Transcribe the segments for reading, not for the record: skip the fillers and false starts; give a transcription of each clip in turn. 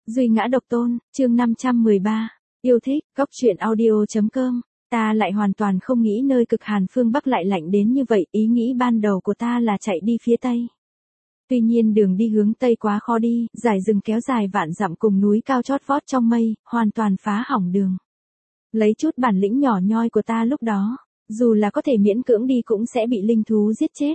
Duy ngã độc tôn, chương 513. Yêu thích, góc truyện audio.com. Ta lại hoàn toàn không nghĩ nơi cực hàn phương Bắc lại lạnh đến như vậy, ý nghĩ ban đầu của ta là chạy đi phía Tây. Tuy nhiên đường đi hướng Tây quá khó đi, dải rừng kéo dài vạn dặm cùng núi cao chót vót trong mây, hoàn toàn phá hỏng đường. Lấy chút bản lĩnh nhỏ nhoi của ta lúc đó, dù là có thể miễn cưỡng đi cũng sẽ bị linh thú giết chết.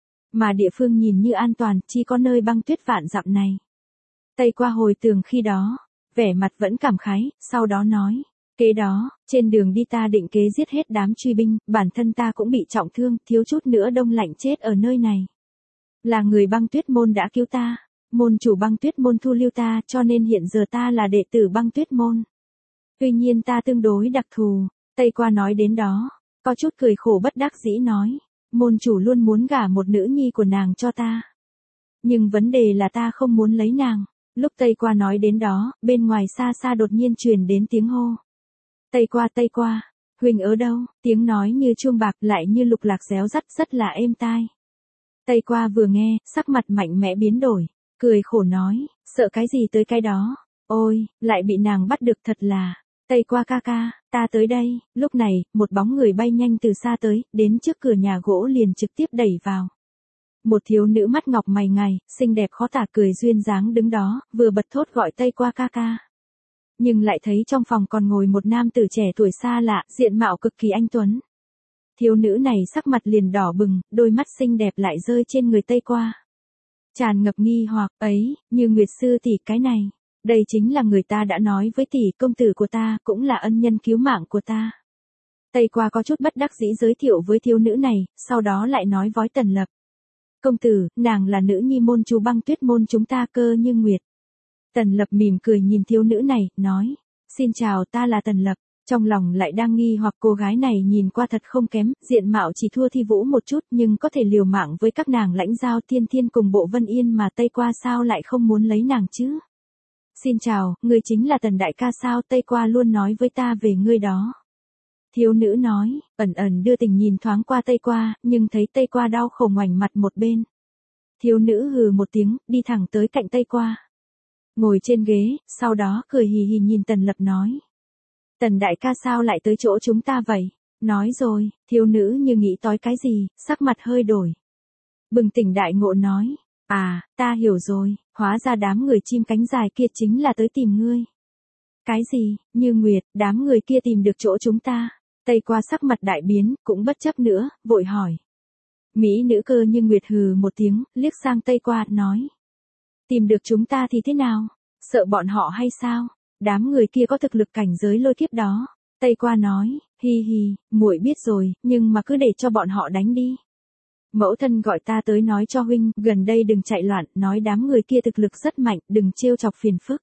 Mà địa phương nhìn như an toàn, chỉ có nơi băng tuyết vạn dặm này. Tây qua hồi tưởng khi đó, vẻ mặt vẫn cảm khái, sau đó nói, kế đó, trên đường đi ta định kế giết hết đám truy binh, bản thân ta cũng bị trọng thương, thiếu chút nữa đông lạnh chết ở nơi này. Là người băng tuyết môn đã cứu ta, môn chủ băng tuyết môn thu lưu ta, cho nên hiện giờ ta là đệ tử băng tuyết môn. Tuy nhiên ta tương đối đặc thù, Tây qua nói đến đó, có chút cười khổ bất đắc dĩ nói, môn chủ luôn muốn gả một nữ nhi của nàng cho ta. Nhưng vấn đề là ta không muốn lấy nàng. Lúc Tây qua nói đến đó, bên ngoài xa xa đột nhiên truyền đến tiếng hô. Tây qua, huynh ở đâu? Tiếng nói như chuông bạc lại như lục lạc réo rắt rất là êm tai. Tây qua vừa nghe, sắc mặt mạnh mẽ biến đổi, cười khổ nói, sợ cái gì tới cái đó, ôi, lại bị nàng bắt được thật là. Tây qua ca ca, ta tới đây. Lúc này, một bóng người bay nhanh từ xa tới, đến trước cửa nhà gỗ liền trực tiếp đẩy vào. Một thiếu nữ mắt ngọc mày ngài, xinh đẹp khó tả cười duyên dáng đứng đó, vừa bật thốt gọi Tây qua ca ca. Nhưng lại thấy trong phòng còn ngồi một nam tử trẻ tuổi xa lạ, diện mạo cực kỳ anh tuấn. Thiếu nữ này sắc mặt liền đỏ bừng, đôi mắt xinh đẹp lại rơi trên người Tây qua. Tràn ngập nghi hoặc, ấy, như Nguyệt sư tỷ cái này. Đây chính là người ta đã nói với tỷ, công tử của ta, cũng là ân nhân cứu mạng của ta. Tây qua có chút bất đắc dĩ giới thiệu với thiếu nữ này, sau đó lại nói với Tần Lập. Công tử, nàng là nữ nhi môn chủ băng tuyết môn chúng ta Cơ Như Nguyệt. Tần Lập mỉm cười nhìn thiếu nữ này, nói, xin chào, ta là Tần Lập. Trong lòng lại đang nghi hoặc cô gái này nhìn qua thật không kém, diện mạo chỉ thua Thi Vũ một chút nhưng có thể liều mạng với các nàng lãnh giao Thiên Thiên cùng Bộ Vân Yên mà Tây qua sao lại không muốn lấy nàng chứ. Xin chào, ngươi chính là Tần đại ca sao? Tây qua luôn nói với ta về ngươi đó. Thiếu nữ nói, ẩn ẩn đưa tình nhìn thoáng qua Tây qua, nhưng thấy Tây qua đau khổ ngoảnh mặt một bên. Thiếu nữ hừ một tiếng, đi thẳng tới cạnh Tây qua. Ngồi trên ghế, sau đó cười hì hì nhìn Tần Lập nói. Tần đại ca sao lại tới chỗ chúng ta vậy? Nói rồi, thiếu nữ như nghĩ tối cái gì, sắc mặt hơi đổi. Bừng tỉnh đại ngộ nói. À, ta hiểu rồi, hóa ra đám người chim cánh dài kia chính là tới tìm ngươi. Cái gì, Như Nguyệt, đám người kia tìm được chỗ chúng ta. Tây qua sắc mặt đại biến, cũng bất chấp nữa, vội hỏi. Mỹ nữ Cơ Như Nguyệt hừ một tiếng, liếc sang Tây qua, nói. Tìm được chúng ta thì thế nào? Sợ bọn họ hay sao? Đám người kia có thực lực cảnh giới lôi kiếp đó. Tây qua nói, hi hi, muội biết rồi, nhưng mà cứ để cho bọn họ đánh đi. Mẫu thân gọi ta tới nói cho huynh, gần đây đừng chạy loạn, nói đám người kia thực lực rất mạnh, đừng trêu chọc phiền phức.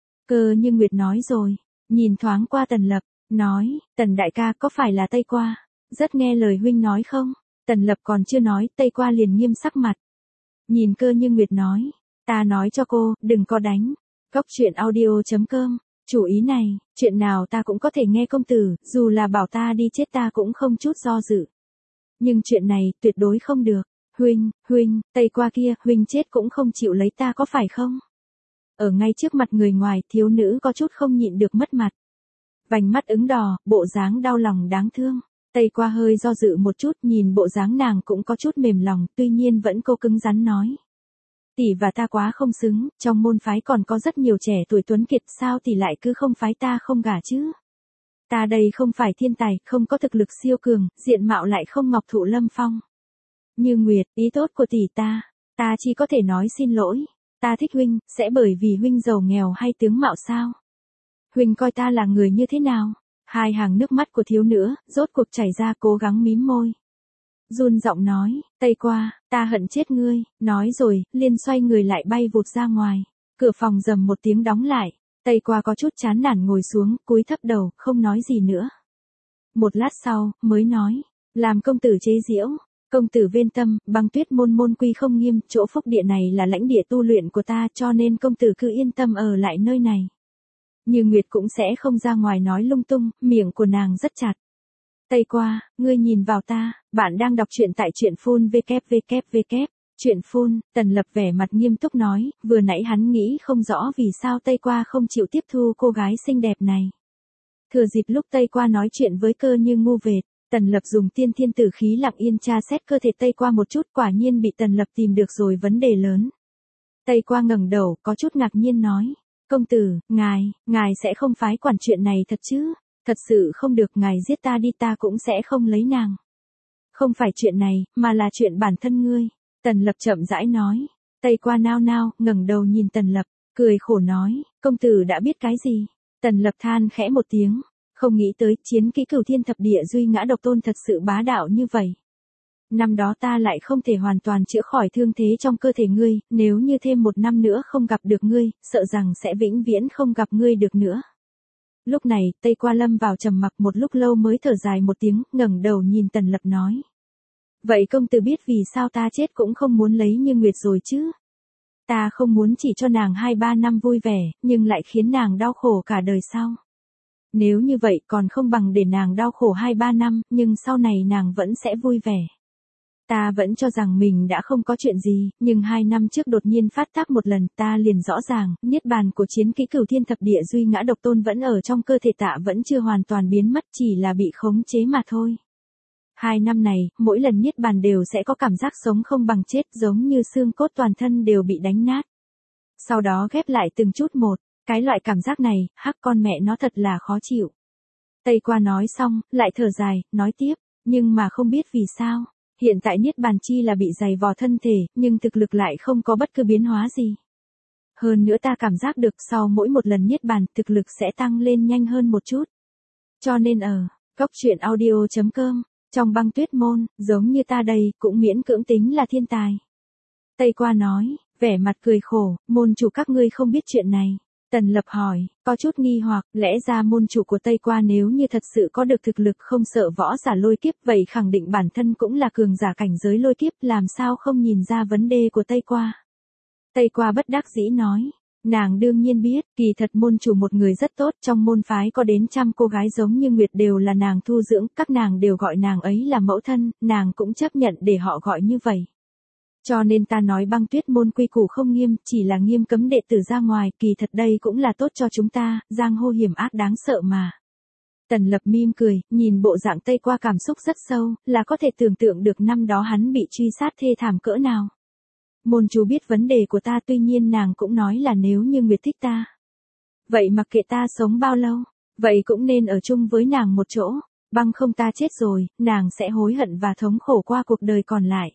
Cơ Như Nguyệt nói rồi, nhìn thoáng qua Tần Lập, nói, Tần đại ca có phải là Tây qua, rất nghe lời huynh nói không? Tần Lập còn chưa nói, Tây qua liền nghiêm sắc mặt. Nhìn Cơ Như Nguyệt nói, ta nói cho cô, đừng có đánh. Góc truyện audio.com, chủ ý này, chuyện nào ta cũng có thể nghe công tử, dù là bảo ta đi chết ta cũng không chút do dự. Nhưng chuyện này, tuyệt đối không được. Huynh, Tây qua kia, huynh chết cũng không chịu lấy ta có phải không? Ở ngay trước mặt người ngoài, thiếu nữ có chút không nhịn được mất mặt. Vành mắt ửng đỏ, bộ dáng đau lòng đáng thương. Tây qua hơi do dự một chút, nhìn bộ dáng nàng cũng có chút mềm lòng, tuy nhiên vẫn cô cứng rắn nói. Tỷ và ta quá không xứng, trong môn phái còn có rất nhiều trẻ tuổi tuấn kiệt, sao tỷ lại cứ không phái ta không gả chứ? Ta đây không phải thiên tài, không có thực lực siêu cường, diện mạo lại không ngọc thụ lâm phong. Như Nguyệt, ý tốt của tỷ ta chỉ có thể nói xin lỗi. Ta thích huynh, sẽ bởi vì huynh giàu nghèo hay tướng mạo sao? Huynh coi ta là người như thế nào? Hai hàng nước mắt của thiếu nữ, rốt cuộc chảy ra, cố gắng mím môi. Run giọng nói, Tây qua, ta hận chết ngươi, nói rồi, liền xoay người lại bay vụt ra ngoài. Cửa phòng rầm một tiếng đóng lại. Tây qua có chút chán nản ngồi xuống, cúi thấp đầu, không nói gì nữa. Một lát sau, mới nói, làm công tử chế giễu. Công tử viên tâm, băng tuyết môn môn quy không nghiêm, chỗ phúc địa này là lãnh địa tu luyện của ta, cho nên công tử cứ yên tâm ở lại nơi này. Như Nguyệt cũng sẽ không ra ngoài nói lung tung, miệng của nàng rất chặt. Tây qua, ngươi nhìn vào ta, bạn đang đọc truyện tại truyện full www. Chuyện phun, Tần Lập vẻ mặt nghiêm túc nói, vừa nãy hắn nghĩ không rõ vì sao Tây Qua không chịu tiếp thu cô gái xinh đẹp này. Thừa dịp lúc Tây Qua nói chuyện với Cơ Như ngu vệt, Tần Lập dùng tiên thiên tử khí lặng yên tra xét cơ thể Tây Qua một chút, quả nhiên bị Tần Lập tìm được rồi vấn đề lớn. Tây Qua ngẩng đầu, có chút ngạc nhiên nói, công tử, ngài sẽ không phái quản chuyện này thật chứ? Thật sự không được, ngài giết ta đi, ta cũng sẽ không lấy nàng. Không phải chuyện này, mà là chuyện bản thân ngươi. Tần Lập chậm rãi nói. Tây Qua nao nao, ngẩng đầu nhìn Tần Lập, cười khổ nói, công tử đã biết cái gì? Tần Lập than khẽ một tiếng, không nghĩ tới chiến kỹ Cửu Thiên Thập Địa Duy Ngã Độc Tôn thật sự bá đạo như vậy. Năm đó ta lại không thể hoàn toàn chữa khỏi thương thế trong cơ thể ngươi, nếu như thêm 1 năm nữa không gặp được ngươi, sợ rằng sẽ vĩnh viễn không gặp ngươi được nữa. Lúc này, Tây Qua lâm vào trầm mặc một lúc lâu mới thở dài một tiếng, ngẩng đầu nhìn Tần Lập nói. Vậy công tử biết vì sao ta chết cũng không muốn lấy Như Nguyệt rồi chứ? Ta không muốn chỉ cho nàng 2-3 năm vui vẻ, nhưng lại khiến nàng đau khổ cả đời sau. Nếu như vậy còn không bằng để nàng đau khổ 2-3 năm, nhưng sau này nàng vẫn sẽ vui vẻ. Ta vẫn cho rằng mình đã không có chuyện gì, nhưng 2 năm trước đột nhiên phát tác một lần, ta liền rõ ràng, niết bàn của chiến kỹ Cửu Thiên Thập Địa Duy Ngã Độc Tôn vẫn ở trong cơ thể tạ, vẫn chưa hoàn toàn biến mất, chỉ là bị khống chế mà thôi. 2 năm này, mỗi lần niết bàn đều sẽ có cảm giác sống không bằng chết, giống như xương cốt toàn thân đều bị đánh nát. Sau đó ghép lại từng chút một, cái loại cảm giác này, hắc con mẹ nó thật là khó chịu. Tây Qua nói xong, lại thở dài, nói tiếp, nhưng mà không biết vì sao. Hiện tại niết bàn chi là bị dày vò thân thể, nhưng thực lực lại không có bất cứ biến hóa gì. Hơn nữa ta cảm giác được sau mỗi một lần niết bàn, thực lực sẽ tăng lên nhanh hơn một chút. Cho nên góc truyện audio.com, trong băng tuyết môn, giống như ta đây, cũng miễn cưỡng tính là thiên tài. Tây Qua nói, vẻ mặt cười khổ, môn chủ các ngươi không biết chuyện này. Tần Lập hỏi, có chút nghi hoặc, lẽ ra môn chủ của Tây Qua nếu như thật sự có được thực lực không sợ võ giả lôi kiếp, vậy khẳng định bản thân cũng là cường giả cảnh giới lôi kiếp, làm sao không nhìn ra vấn đề của Tây Qua. Tây Qua bất đắc dĩ nói, nàng đương nhiên biết, kỳ thật môn chủ một người rất tốt, trong môn phái có đến 100 cô gái giống như Nguyệt đều là nàng thu dưỡng, các nàng đều gọi nàng ấy là mẫu thân, nàng cũng chấp nhận để họ gọi như vậy. Cho nên ta nói băng tuyết môn quy củ không nghiêm, chỉ là nghiêm cấm đệ tử ra ngoài, kỳ thật đây cũng là tốt cho chúng ta, giang hồ hiểm ác đáng sợ mà. Tần Lập mỉm cười, nhìn bộ dạng Tây Qua cảm xúc rất sâu, là có thể tưởng tượng được năm đó hắn bị truy sát thê thảm cỡ nào. Môn chủ biết vấn đề của ta, tuy nhiên nàng cũng nói là nếu như Nguyệt thích ta. Vậy mặc kệ ta sống bao lâu, vậy cũng nên ở chung với nàng một chỗ, bằng không ta chết rồi, nàng sẽ hối hận và thống khổ qua cuộc đời còn lại.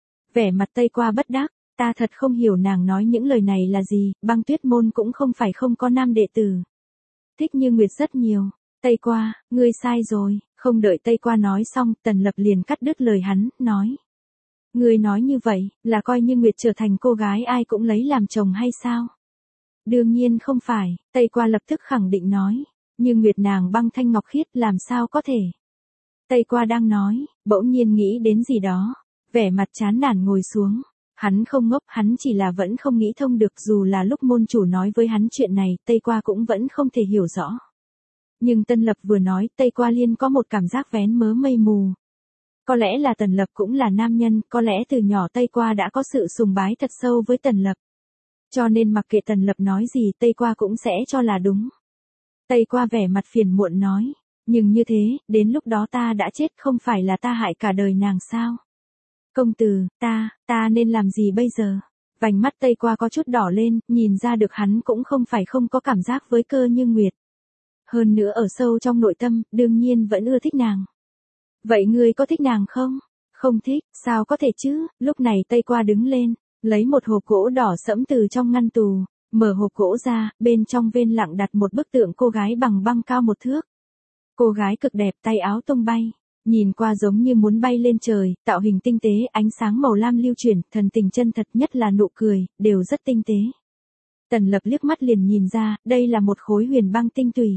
Vẻ mặt Tây Qua bất đắc, ta thật không hiểu nàng nói những lời này là gì, băng tuyết môn cũng không phải không có nam đệ tử. Thích Như Nguyệt rất nhiều. Tây Qua, ngươi sai rồi, không đợi Tây Qua nói xong, Tần Lập liền cắt đứt lời hắn, nói. Ngươi nói như vậy, là coi Như Nguyệt trở thành cô gái ai cũng lấy làm chồng hay sao? Đương nhiên không phải, Tây Qua lập tức khẳng định nói. Như Nguyệt nàng băng thanh ngọc khiết, làm sao có thể? Tây Qua đang nói, bỗng nhiên nghĩ đến gì đó. Vẻ mặt chán nản ngồi xuống. Hắn không ngốc, hắn chỉ là vẫn không nghĩ thông được, dù là lúc môn chủ nói với hắn chuyện này, Tây Qua cũng vẫn không thể hiểu rõ. Nhưng Tân Lập vừa nói, Tây Qua liên có một cảm giác vén mớ mây mù. Có lẽ là Tần Lập cũng là nam nhân, có lẽ từ nhỏ Tây Qua đã có sự sùng bái thật sâu với Tần Lập. Cho nên mặc kệ Tần Lập nói gì, Tây Qua cũng sẽ cho là đúng. Tây Qua vẻ mặt phiền muộn nói, nhưng như thế, đến lúc đó ta đã chết, không phải là ta hại cả đời nàng sao? Công tử, ta nên làm gì bây giờ? Vành mắt Tây Qua có chút đỏ lên, nhìn ra được hắn cũng không phải không có cảm giác với Cơ Như Nguyệt. Hơn nữa ở sâu trong nội tâm, đương nhiên vẫn ưa thích nàng. Vậy ngươi có thích nàng không? Không thích, sao có thể chứ? Lúc này Tây Qua đứng lên, lấy một hộp gỗ đỏ sẫm từ trong ngăn tù, mở hộp gỗ ra, bên trong vên lặng đặt một bức tượng cô gái bằng băng cao 1 thước. Cô gái cực đẹp, tay áo tung bay. Nhìn qua giống như muốn bay lên trời, tạo hình tinh tế, ánh sáng màu lam lưu chuyển, thần tình chân thật, nhất là nụ cười, đều rất tinh tế. Tần Lập liếc mắt liền nhìn ra, đây là một khối huyền băng tinh tùy.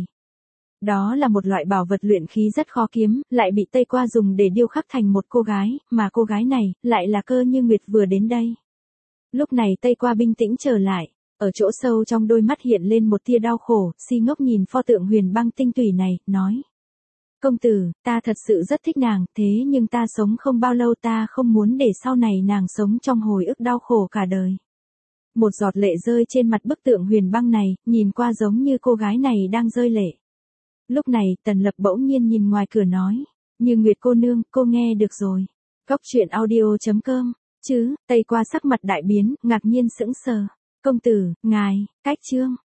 Đó là một loại bảo vật luyện khí rất khó kiếm, lại bị Tây Qua dùng để điêu khắc thành một cô gái, mà cô gái này, lại là Cơ Như Nguyệt vừa đến đây. Lúc này Tây Qua bình tĩnh trở lại, ở chỗ sâu trong đôi mắt hiện lên một tia đau khổ, si ngốc nhìn pho tượng huyền băng tinh tùy này, nói. Công tử, ta thật sự rất thích nàng, thế nhưng ta sống không bao lâu, ta không muốn để sau này nàng sống trong hồi ức đau khổ cả đời. Một giọt lệ rơi trên mặt bức tượng huyền băng này, nhìn qua giống như cô gái này đang rơi lệ. Lúc này, Tần Lập bỗng nhiên nhìn ngoài cửa nói, Như Nguyệt cô nương, cô nghe được rồi. Cóc truyện audio.com, chứ, Tây Qua sắc mặt đại biến, ngạc nhiên sững sờ. Công tử, ngài, cách chương.